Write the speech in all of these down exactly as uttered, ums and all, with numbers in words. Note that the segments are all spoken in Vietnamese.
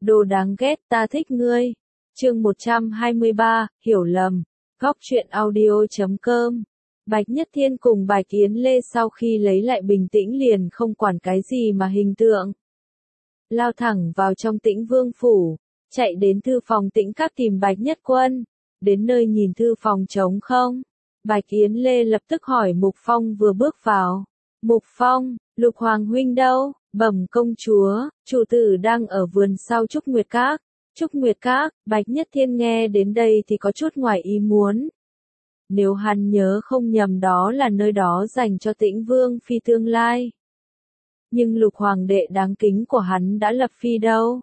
Đồ đáng ghét, ta thích ngươi. Chương một trăm hai mươi ba, hiểu lầm. Góc truyện audio chấm com. Bạch Nhất Thiên cùng Bạch Yến Lê sau khi lấy lại bình tĩnh liền không quản cái gì mà hình tượng. Lao thẳng vào trong Tĩnh Vương phủ, chạy đến thư phòng Tĩnh Các tìm Bạch Nhất Quân. Đến nơi nhìn thư phòng trống không. Bạch Yến Lê lập tức hỏi Mục Phong vừa bước vào. Mục Phong, Lục Hoàng huynh đâu? Bẩm công chúa, chủ tử đang ở vườn sau Trúc Nguyệt Các. Trúc Nguyệt Các, Bạch Nhất Thiên nghe đến đây thì có chút ngoài ý muốn. Nếu hắn nhớ không nhầm đó là nơi đó dành cho Tĩnh Vương phi tương lai. Nhưng Lục Hoàng đệ đáng kính của hắn đã lập phi đâu?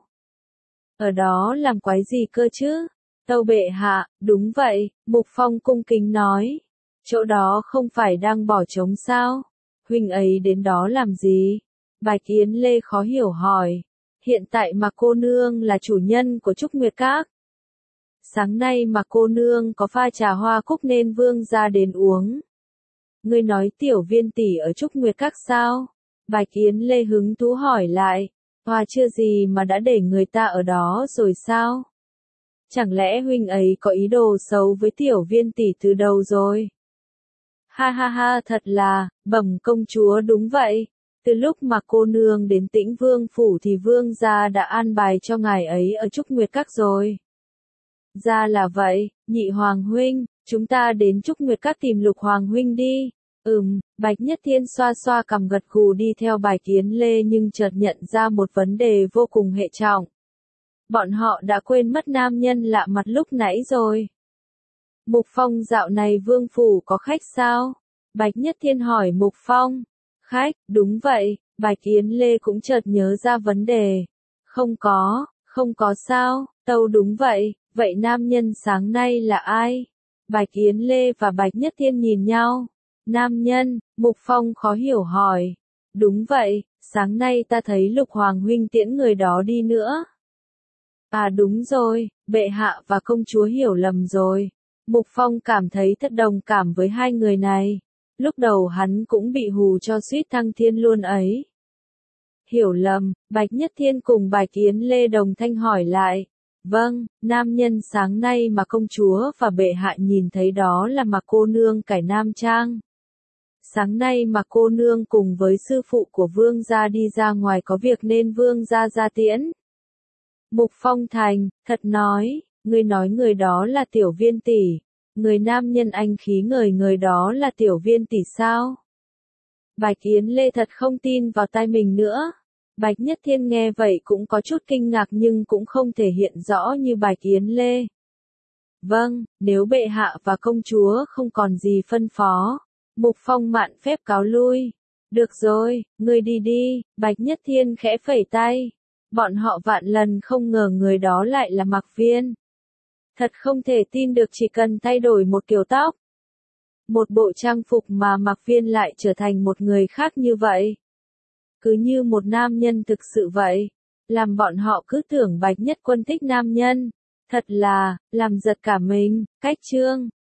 Ở đó làm quái gì cơ chứ? Tâu bệ hạ, đúng vậy, Mục Phong cung kính nói. Chỗ đó không phải đang bỏ trống sao? Huynh ấy đến đó làm gì? Bạch Yến Lê khó hiểu hỏi. Hiện tại mà cô nương là chủ nhân của Trúc Nguyệt Các. Sáng nay mà cô nương có pha trà hoa cúc nên vương ra đến uống. Ngươi nói tiểu viên tỷ ở Trúc Nguyệt Các sao? Bạch Yến Lê hứng thú hỏi lại. Hoa chưa gì mà đã để người ta ở đó rồi sao? Chẳng lẽ huynh ấy có ý đồ xấu với tiểu viên tỷ từ đầu rồi? Ha ha ha, thật là, bẩm công chúa, đúng vậy. Từ lúc mà cô nương đến Tĩnh Vương phủ thì vương gia đã an bài cho ngài ấy ở Trúc Nguyệt Các rồi. Ra là vậy, nhị hoàng huynh, chúng ta đến Trúc Nguyệt Các tìm Lục Hoàng huynh đi. Ừm, Bạch Nhất Thiên xoa xoa cằm gật gù đi theo Bạch Yến Lê nhưng chợt nhận ra một vấn đề vô cùng hệ trọng. Bọn họ đã quên mất nam nhân lạ mặt lúc nãy rồi. Mục Phong, dạo này vương phủ có khách sao? Bạch Nhất Thiên hỏi Mục Phong. Khách, đúng vậy, Bạch Yến Lê cũng chợt nhớ ra vấn đề. Không có, không có sao, tâu đúng vậy, vậy nam nhân sáng nay là ai? Bạch Yến Lê và Bạch Nhất Thiên nhìn nhau. Nam nhân, Mục Phong khó hiểu hỏi. Đúng vậy, sáng nay ta thấy Lục Hoàng huynh tiễn người đó đi nữa. À đúng rồi, bệ hạ và công chúa hiểu lầm rồi. Mục Phong cảm thấy thật đồng cảm với hai người này. Lúc đầu hắn cũng bị hù cho suýt thăng thiên luôn ấy. Hiểu lầm, Bạch Nhất Thiên cùng Bạch Yến Lê đồng thanh hỏi lại. Vâng, nam nhân sáng nay mà công chúa và bệ hạ nhìn thấy đó là mà cô nương cải nam trang. Sáng nay mà cô nương cùng với sư phụ của vương gia đi ra ngoài có việc nên vương gia ra tiễn. Mục Phong thành, thật nói, ngươi nói người đó là tiểu viên tỷ. Người nam nhân anh khí ngời người đó là tiểu viên tỷ sao? Bạch Yến Lê thật không tin vào tai mình nữa. Bạch Nhất Thiên nghe vậy cũng có chút kinh ngạc nhưng cũng không thể hiện rõ như Bạch Yến Lê. Vâng, nếu bệ hạ và công chúa không còn gì phân phó. Mục Phong mạn phép cáo lui. Được rồi, ngươi đi đi, Bạch Nhất Thiên khẽ phẩy tay. Bọn họ vạn lần không ngờ người đó lại là Mạc Viên. Thật không thể tin được chỉ cần thay đổi một kiểu tóc. Một bộ trang phục mà Mạc Viên lại trở thành một người khác như vậy. Cứ như một nam nhân thực sự vậy. Làm bọn họ cứ tưởng Bạch Nhất Quân thích nam nhân. Thật là, làm giật cả mình. Cách chương.